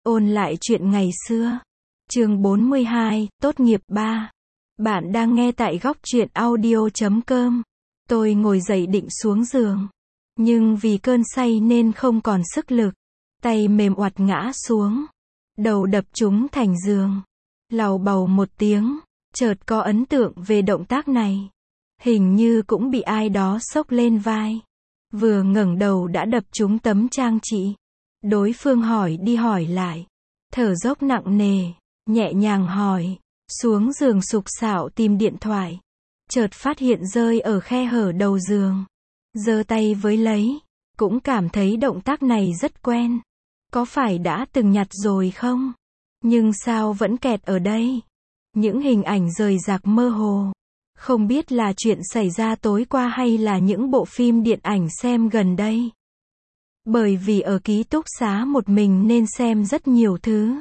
Ôn lại chuyện ngày xưa. Chương 42, tốt nghiệp 3. Bạn đang nghe tại góc truyện audio.com. Tôi ngồi dậy định xuống giường. Nhưng vì cơn say nên không còn sức lực. Tay mềm oặt ngã xuống. Đầu đập trúng thành giường. Làu bầu một tiếng. Chợt có ấn tượng về động tác này. Hình như cũng bị ai đó xốc lên vai. Vừa ngẩng đầu đã đập trúng tấm trang trị. Đối phương hỏi đi hỏi lại. Thở dốc nặng nề, nhẹ nhàng hỏi. Xuống giường sục sạo tìm điện thoại. Chợt phát hiện rơi ở khe hở đầu giường. Giơ tay với lấy. Cũng cảm thấy động tác này rất quen. Có phải đã từng nhặt rồi không? Nhưng sao vẫn kẹt ở đây? Những hình ảnh rời rạc mơ hồ. Không biết là chuyện xảy ra tối qua hay là những bộ phim điện ảnh xem gần đây. Bởi vì ở ký túc xá một mình nên xem rất nhiều thứ.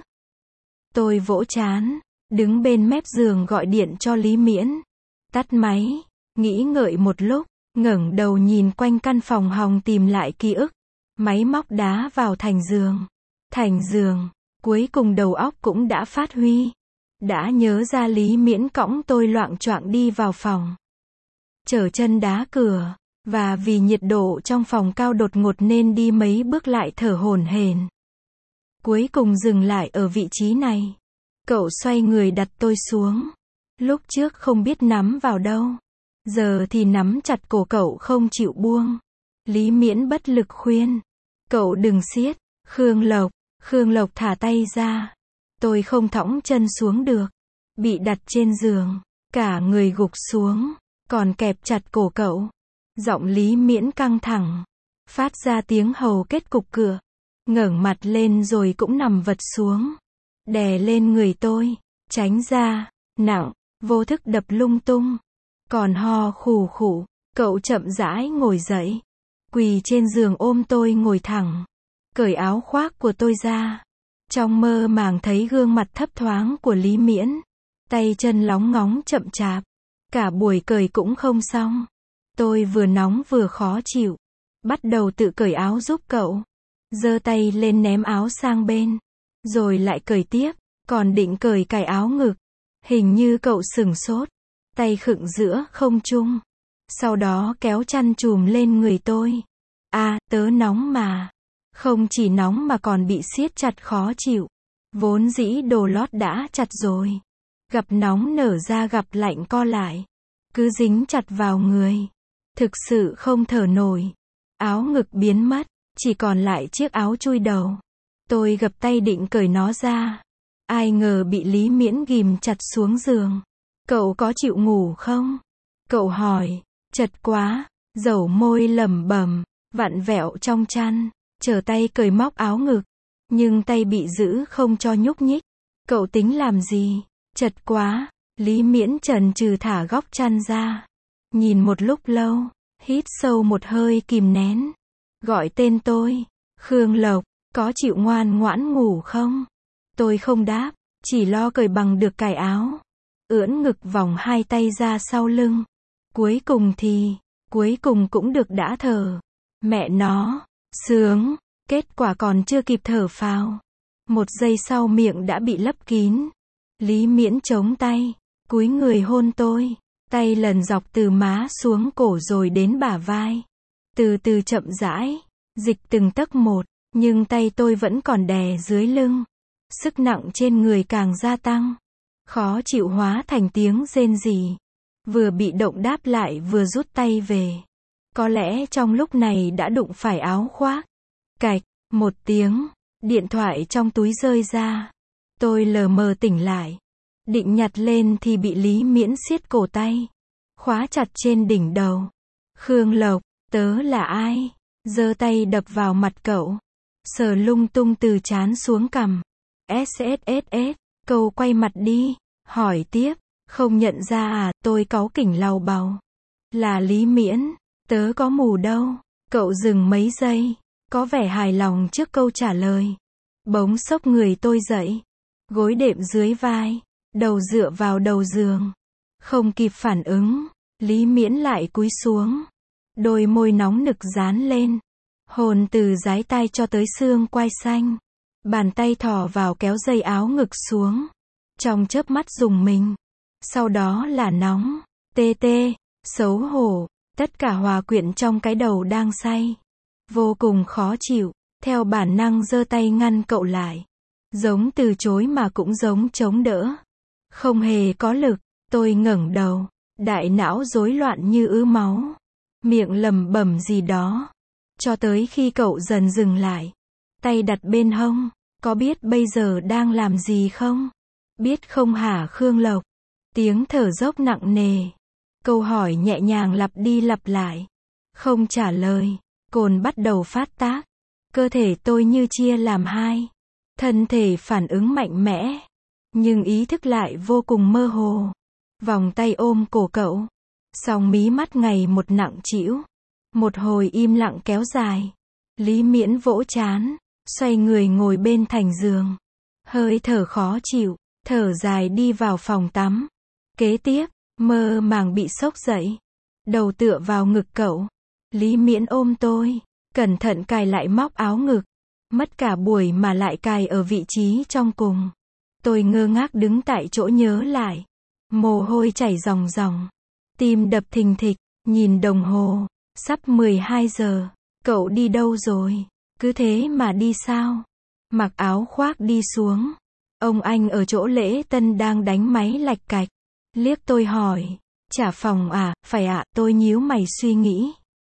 Tôi vỗ trán, đứng bên mép giường gọi điện cho Lý Miễn. Tắt máy, nghĩ ngợi một lúc, ngẩng đầu nhìn quanh căn phòng hòng tìm lại ký ức. Máy móc đá vào thành giường. Thành giường, cuối cùng đầu óc cũng đã phát huy. Đã nhớ ra Lý Miễn cõng tôi loạng choạng đi vào phòng. Trở chân đá cửa. Và vì nhiệt độ trong phòng cao đột ngột nên đi mấy bước lại thở hổn hển. Cuối cùng dừng lại ở vị trí này. Cậu xoay người đặt tôi xuống. Lúc trước không biết nắm vào đâu. Giờ thì nắm chặt cổ cậu không chịu buông. Lý Miễn bất lực khuyên. Cậu đừng siết. Khương Lộc thả tay ra. Tôi không thõng chân xuống được. Bị đặt trên giường. Cả người gục xuống. Còn kẹp chặt cổ cậu. Giọng Lý Miễn căng thẳng. Phát ra tiếng hầu kết cục cửa. Ngẩng mặt lên rồi cũng nằm vật xuống. Đè lên người tôi. Tránh ra. Nặng. Vô thức đập lung tung. Còn ho khủ khủ. Cậu chậm rãi ngồi dậy. Quỳ trên giường ôm tôi ngồi thẳng. Cởi áo khoác của tôi ra. Trong mơ màng thấy gương mặt thấp thoáng của Lý Miễn. Tay chân lóng ngóng chậm chạp. Cả buổi cởi cũng không xong. Tôi vừa nóng vừa khó chịu. Bắt đầu tự cởi áo giúp cậu. Giơ tay lên ném áo sang bên. Rồi lại cởi tiếp. Còn định cởi cài áo ngực. Hình như cậu sửng sốt. Tay khựng giữa không trung. Sau đó kéo chăn chùm lên người tôi. Tớ nóng mà. Không chỉ nóng mà còn bị siết chặt khó chịu. Vốn dĩ đồ lót đã chặt rồi. Gặp nóng nở ra gặp lạnh co lại. Cứ dính chặt vào người. Thực sự không thở nổi. Áo ngực biến mất. Chỉ còn lại chiếc áo chui đầu. Tôi gập tay định cởi nó ra. Ai ngờ bị Lý Miễn ghìm chặt xuống giường. Cậu có chịu ngủ không? Cậu hỏi. Chật quá. Dẩu môi lẩm bẩm. Vặn vẹo trong chăn. Trở tay cởi móc áo ngực. Nhưng tay bị giữ không cho nhúc nhích. Cậu tính làm gì? Chật quá. Lý Miễn chần chừ thả góc chăn ra. Nhìn một lúc lâu. Hít sâu một hơi kìm nén. Gọi tên tôi. Khương Lộc. Có chịu ngoan ngoãn ngủ không? Tôi không đáp. Chỉ lo cởi bằng được cài áo. Ưỡn ngực vòng hai tay ra sau lưng. Cuối cùng cũng được đã thở. Mẹ nó. Sướng. Kết quả còn chưa kịp thở phào. Một giây sau miệng đã bị lấp kín. Lý Miễn chống tay. Cúi người hôn tôi. Tay lần dọc từ má xuống cổ rồi đến bả vai. Từ từ chậm rãi. Dịch từng tấc một. Nhưng tay tôi vẫn còn đè dưới lưng. Sức nặng trên người càng gia tăng. Khó chịu hóa thành tiếng rên rỉ. Vừa bị động đáp lại vừa rút tay về. Có lẽ trong lúc này đã đụng phải áo khoác. Cạch. Một tiếng. Điện thoại trong túi rơi ra. Tôi lờ mờ tỉnh lại. Định nhặt lên thì bị Lý Miễn siết cổ tay. Khóa chặt trên đỉnh đầu. Khương Lộc. Tớ là ai? Giơ tay đập vào mặt cậu. Sờ lung tung từ trán xuống cằm. SSSS. Cậu quay mặt đi. Hỏi tiếp. Không nhận ra à? Tôi cáu kỉnh làu bàu. Là Lý Miễn. Tớ có mù đâu. Cậu dừng mấy giây. Có vẻ hài lòng trước câu trả lời. Bỗng xốc người tôi dậy. Gối đệm dưới vai. Đầu dựa vào đầu giường. Không kịp phản ứng. Lý Miễn lại cúi xuống. Đôi môi nóng nực dán lên. Hồn từ dái tai cho tới xương quai xanh. Bàn tay thò vào kéo dây áo ngực xuống. Trong chớp mắt rùng mình. Sau đó là nóng, tê tê, xấu hổ, tất cả hòa quyện trong cái đầu đang say. Vô cùng khó chịu, theo bản năng giơ tay ngăn cậu lại. Giống từ chối mà cũng giống chống đỡ. Không hề có lực, tôi ngẩng đầu, đại não rối loạn như ứ máu. Miệng lẩm bẩm gì đó. Cho tới khi cậu dần dừng lại. Tay đặt bên hông, có biết bây giờ đang làm gì không? Biết không hả Khương Lộc? Tiếng thở dốc nặng nề. Câu hỏi nhẹ nhàng lặp đi lặp lại. Không trả lời, cồn bắt đầu phát tác. Cơ thể tôi như chia làm hai. Thân thể phản ứng mạnh mẽ. Nhưng ý thức lại vô cùng mơ hồ. Vòng tay ôm cổ cậu. Song mí mắt ngày một nặng trĩu. Một hồi im lặng kéo dài. Lý Miễn vỗ trán, xoay người ngồi bên thành giường. Hơi thở khó chịu, thở dài đi vào phòng tắm. Kế tiếp, mơ màng bị sốc dậy. Đầu tựa vào ngực cậu. Lý Miễn ôm tôi, cẩn thận cài lại móc áo ngực. Mất cả buổi mà lại cài ở vị trí trong cùng. Tôi ngơ ngác đứng tại chỗ nhớ lại. Mồ hôi chảy ròng ròng. Tim đập thình thịch, nhìn đồng hồ. Sắp 12 giờ. Cậu đi đâu rồi? Cứ thế mà đi sao? Mặc áo khoác đi xuống. Ông anh ở chỗ lễ tân đang đánh máy lạch cạch. Liếc tôi hỏi. Trả phòng à? Phải ạ, tôi nhíu mày suy nghĩ.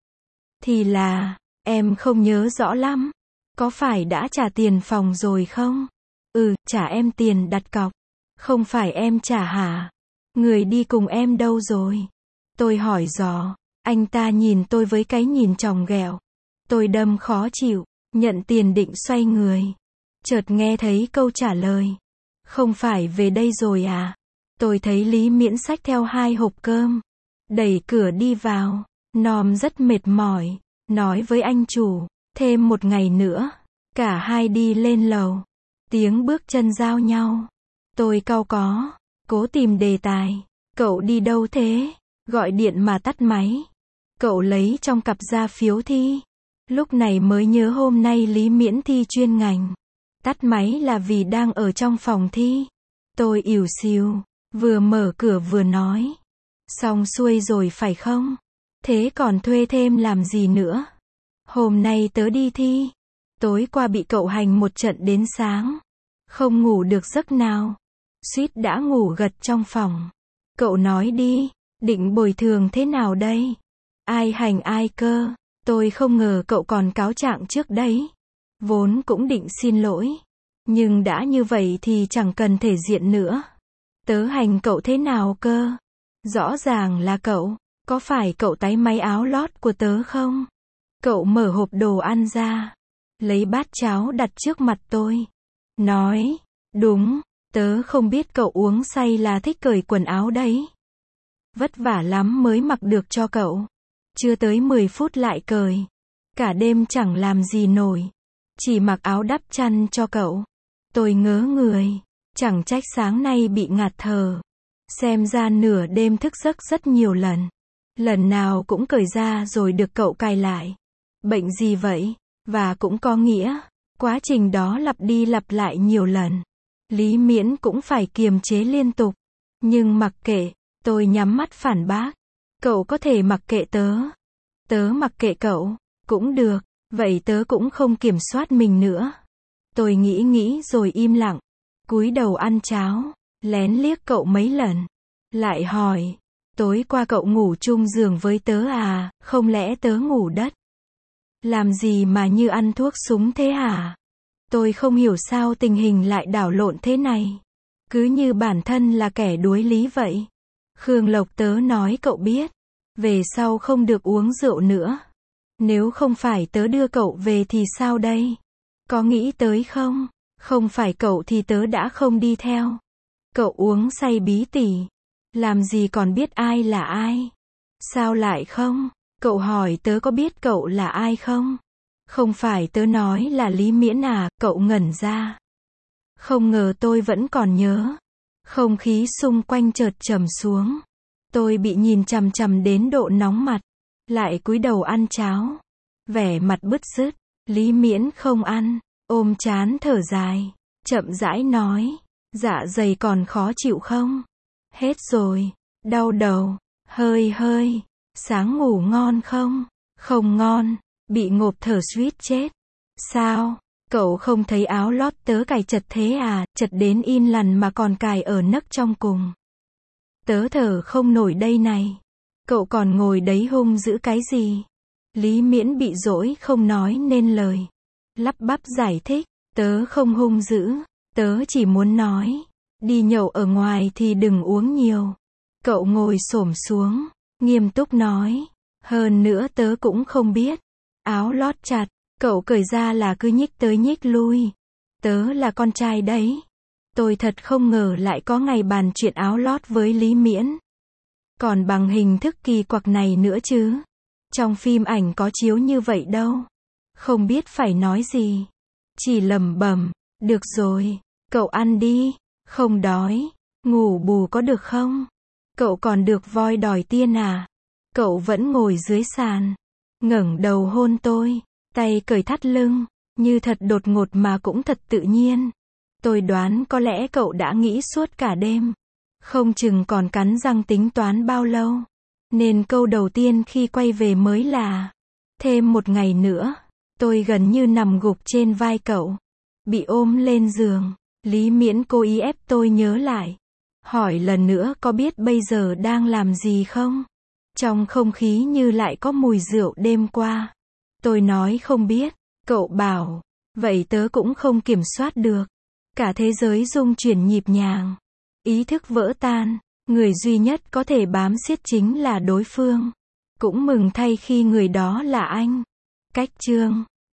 Thì là, em không nhớ rõ lắm. Có phải đã trả tiền phòng rồi không? Trả em tiền đặt cọc. Không phải em trả hả? Người đi cùng em đâu rồi? Tôi hỏi dò. Anh ta nhìn tôi với cái nhìn tròng ghẹo. Tôi đâm khó chịu, nhận tiền định xoay người. Chợt nghe thấy câu trả lời. Không phải về đây rồi à? Tôi thấy Lý Miễn xách theo 2 hộp cơm. Đẩy cửa đi vào. Nom rất mệt mỏi. Nói với anh chủ. Thêm 1 ngày nữa. Cả hai đi lên lầu. Tiếng bước chân giao nhau. Tôi cau có. Cố tìm đề tài. Cậu đi đâu thế? Gọi điện mà tắt máy. Cậu lấy trong cặp ra phiếu thi. Lúc này mới nhớ hôm nay Lý Miễn thi chuyên ngành. Tắt máy là vì đang ở trong phòng thi. Tôi ỉu xìu, vừa mở cửa vừa nói. Xong xuôi rồi phải không? Thế còn thuê thêm làm gì nữa? Hôm nay tớ đi thi. Tối qua bị cậu hành một trận đến sáng. Không ngủ được giấc nào. Suýt đã ngủ gật trong phòng. Cậu nói đi, định bồi thường thế nào đây? Ai hành ai cơ? Tôi không ngờ cậu còn cáo trạng trước đấy. Vốn cũng định xin lỗi. Nhưng đã như vậy thì chẳng cần thể diện nữa. Tớ hành cậu thế nào cơ? Rõ ràng là cậu. Có phải cậu tái máy áo lót của tớ không? Cậu mở hộp đồ ăn ra. Lấy bát cháo đặt trước mặt tôi. Nói, đúng, tớ không biết cậu uống say là thích cởi quần áo đấy. Vất vả lắm mới mặc được cho cậu. Chưa tới 10 phút lại cởi. Cả đêm chẳng làm gì nổi. Chỉ mặc áo đắp chăn cho cậu. Tôi ngớ người. Chẳng trách sáng nay bị ngạt thở. Xem ra nửa đêm thức giấc rất nhiều lần. Lần nào cũng cởi ra rồi được cậu cài lại. Bệnh gì vậy? Và cũng có nghĩa, quá trình đó lặp đi lặp lại nhiều lần. Lý Miễn cũng phải kiềm chế liên tục. Nhưng mặc kệ, tôi nhắm mắt phản bác. Cậu có thể mặc kệ tớ. Tớ mặc kệ cậu, cũng được. Vậy tớ cũng không kiểm soát mình nữa. Tôi nghĩ rồi im lặng. Cúi đầu ăn cháo, lén liếc cậu mấy lần. Lại hỏi, tối qua cậu ngủ chung giường với tớ à, không lẽ tớ ngủ đất? Làm gì mà như ăn thuốc súng thế hả? Tôi không hiểu sao tình hình lại đảo lộn thế này. Cứ như bản thân là kẻ đuối lý vậy. Khương Lộc, tớ nói cậu biết. Về sau không được uống rượu nữa. Nếu không phải tớ đưa cậu về thì sao đây? Có nghĩ tới không? Không phải cậu thì tớ đã không đi theo. Cậu uống say bí tỉ. Làm gì còn biết ai là ai? Sao lại không? Cậu hỏi tớ có biết cậu là ai không? Không phải tớ nói là Lý Miễn à? Cậu ngẩn ra. Không ngờ tôi vẫn còn nhớ. Không khí xung quanh chợt trầm xuống. Tôi bị nhìn chằm chằm đến độ nóng mặt. Lại cúi đầu ăn cháo. Vẻ mặt bứt rứt. Lý Miễn không ăn. ôm trán thở dài, chậm rãi nói, dạ dày còn khó chịu không? Hết rồi, đau đầu, hơi, sáng ngủ ngon không? Không ngon, bị ngộp thở suýt chết. Sao? Cậu không thấy áo lót tớ cài chật thế à, chật đến in lằn mà còn cài ở nấc trong cùng. Tớ thở không nổi đây này. Cậu còn ngồi đấy hung dữ cái gì? Lý Miễn bị dỗi không nói nên lời. Lắp bắp giải thích, tớ không hung dữ, tớ chỉ muốn nói, đi nhậu ở ngoài thì đừng uống nhiều. Cậu ngồi xổm xuống, nghiêm túc nói, hơn nữa tớ cũng không biết. Áo lót chặt, cậu cởi ra là cứ nhích tới nhích lui. Tớ là con trai đấy. Tôi thật không ngờ lại có ngày bàn chuyện áo lót với Lý Miễn. Còn bằng hình thức kỳ quặc này nữa chứ. Trong phim ảnh có chiếu như vậy đâu. Không biết phải nói gì. Chỉ lẩm bẩm, được rồi, cậu ăn đi, không đói, ngủ bù có được không? Cậu còn được voi đòi tiên à? Cậu vẫn ngồi dưới sàn, ngẩng đầu hôn tôi, tay cởi thắt lưng, như thật đột ngột mà cũng thật tự nhiên. Tôi đoán có lẽ cậu đã nghĩ suốt cả đêm, không chừng còn cắn răng tính toán bao lâu. Nên câu đầu tiên khi quay về mới là, thêm một ngày nữa. Tôi gần như nằm gục trên vai cậu, bị ôm lên giường. Lý Miễn cố ý ép tôi nhớ lại, hỏi lần nữa có biết bây giờ đang làm gì không? Trong không khí như lại có mùi rượu đêm qua. Tôi nói không biết, cậu bảo, vậy tớ cũng không kiểm soát được. Cả thế giới rung chuyển nhịp nhàng, ý thức vỡ tan, người duy nhất có thể bám xiết chính là đối phương. Cũng mừng thay khi người đó là anh. Cách chương